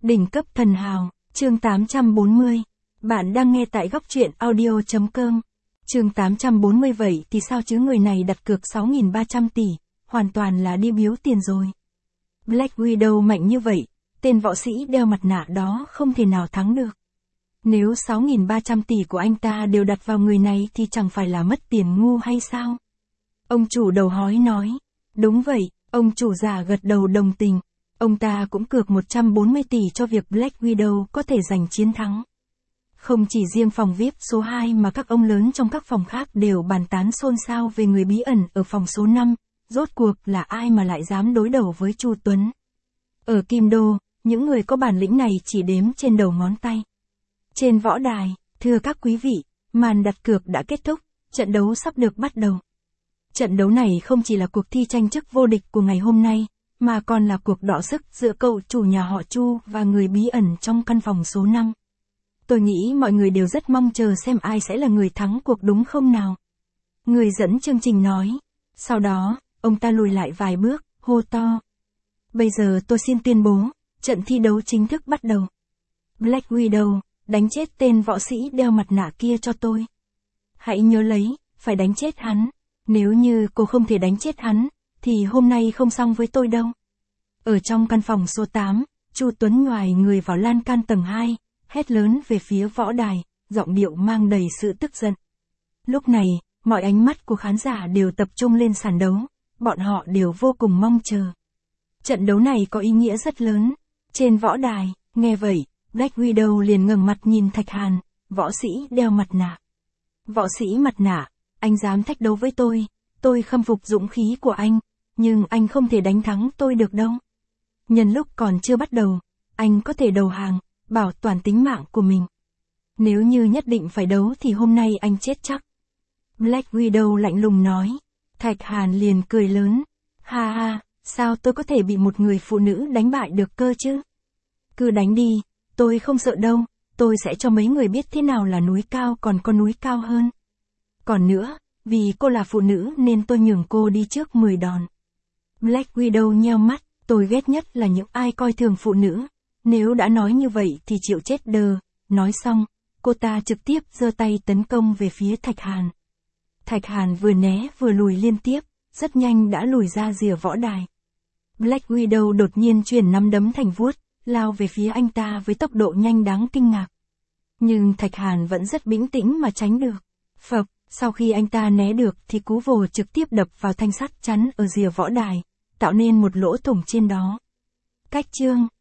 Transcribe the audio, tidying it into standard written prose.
Đỉnh cấp thần hào, chương 840. Bạn đang nghe tại góc truyện audio.com. Chương 840 vậy thì sao chứ, người này đặt cược 6.300 tỷ, hoàn toàn là đi biếu tiền rồi. Black Widow mạnh như vậy, tên võ sĩ đeo mặt nạ đó không thể nào thắng được. Nếu 6.300 tỷ của anh ta đều đặt vào người này thì chẳng phải là mất tiền ngu hay sao? Ông chủ đầu hói nói. Đúng vậy, ông chủ già gật đầu đồng tình. Ông ta cũng cược 140 tỷ cho việc Black Widow có thể giành chiến thắng. Không chỉ riêng phòng VIP số 2 mà các ông lớn trong các phòng khác đều bàn tán xôn xao về người bí ẩn ở phòng số 5, rốt cuộc là ai mà lại dám đối đầu với Chu Tuấn. Ở Kim Đô, những người có bản lĩnh này chỉ đếm trên đầu ngón tay. Trên võ đài, thưa các quý vị, màn đặt cược đã kết thúc, trận đấu sắp được bắt đầu. Trận đấu này không chỉ là cuộc thi tranh chức vô địch của ngày hôm nay, mà còn là cuộc đọ sức giữa cậu chủ nhà họ Chu và người bí ẩn trong căn phòng số 5. Tôi nghĩ mọi người đều rất mong chờ xem ai sẽ là người thắng cuộc, đúng không nào? Người dẫn chương trình nói. Sau đó, ông ta lùi lại vài bước, hô to. Bây giờ tôi xin tuyên bố, trận thi đấu chính thức bắt đầu. Black Widow, đánh chết tên võ sĩ đeo mặt nạ kia cho tôi. Hãy nhớ lấy, phải đánh chết hắn. Nếu như cô không thể đánh chết hắn, thì hôm nay không xong với tôi đâu. Ở trong căn phòng số 8, Chu Tuấn ngoài người vào lan can tầng 2, hét lớn về phía võ đài, giọng điệu mang đầy sự tức giận. Lúc này, mọi ánh mắt của khán giả đều tập trung lên sàn đấu, bọn họ đều vô cùng mong chờ. Trận đấu này có ý nghĩa rất lớn. Trên võ đài, nghe vậy, Black Widow liền ngẩng mặt nhìn Thạch Hàn, võ sĩ đeo mặt nạ. Võ sĩ mặt nạ, anh dám thách đấu với tôi khâm phục dũng khí của anh, nhưng anh không thể đánh thắng tôi được đâu. Nhân lúc còn chưa bắt đầu, anh có thể đầu hàng, bảo toàn tính mạng của mình. Nếu như nhất định phải đấu thì hôm nay anh chết chắc. Black Widow lạnh lùng nói. Thạch Hàn liền cười lớn. Ha ha, sao tôi có thể bị một người phụ nữ đánh bại được cơ chứ? Cứ đánh đi, tôi không sợ đâu, tôi sẽ cho mấy người biết thế nào là núi cao còn có núi cao hơn. Còn nữa, vì cô là phụ nữ nên tôi nhường cô đi trước 10 đòn. Black Widow nheo mắt, tôi ghét nhất là những ai coi thường phụ nữ. Nếu đã nói như vậy thì chịu chết đờ. Nói xong, cô ta trực tiếp giơ tay tấn công về phía Thạch Hàn. Thạch Hàn vừa né vừa lùi liên tiếp, rất nhanh đã lùi ra rìa võ đài. Black Widow đột nhiên chuyển nắm đấm thành vuốt, lao về phía anh ta với tốc độ nhanh đáng kinh ngạc. Nhưng Thạch Hàn vẫn rất bình tĩnh mà tránh được. Phập, sau khi anh ta né được thì cú vồ trực tiếp đập vào thanh sắt chắn ở rìa võ đài, tạo nên một lỗ thủng trên đó. Cách chương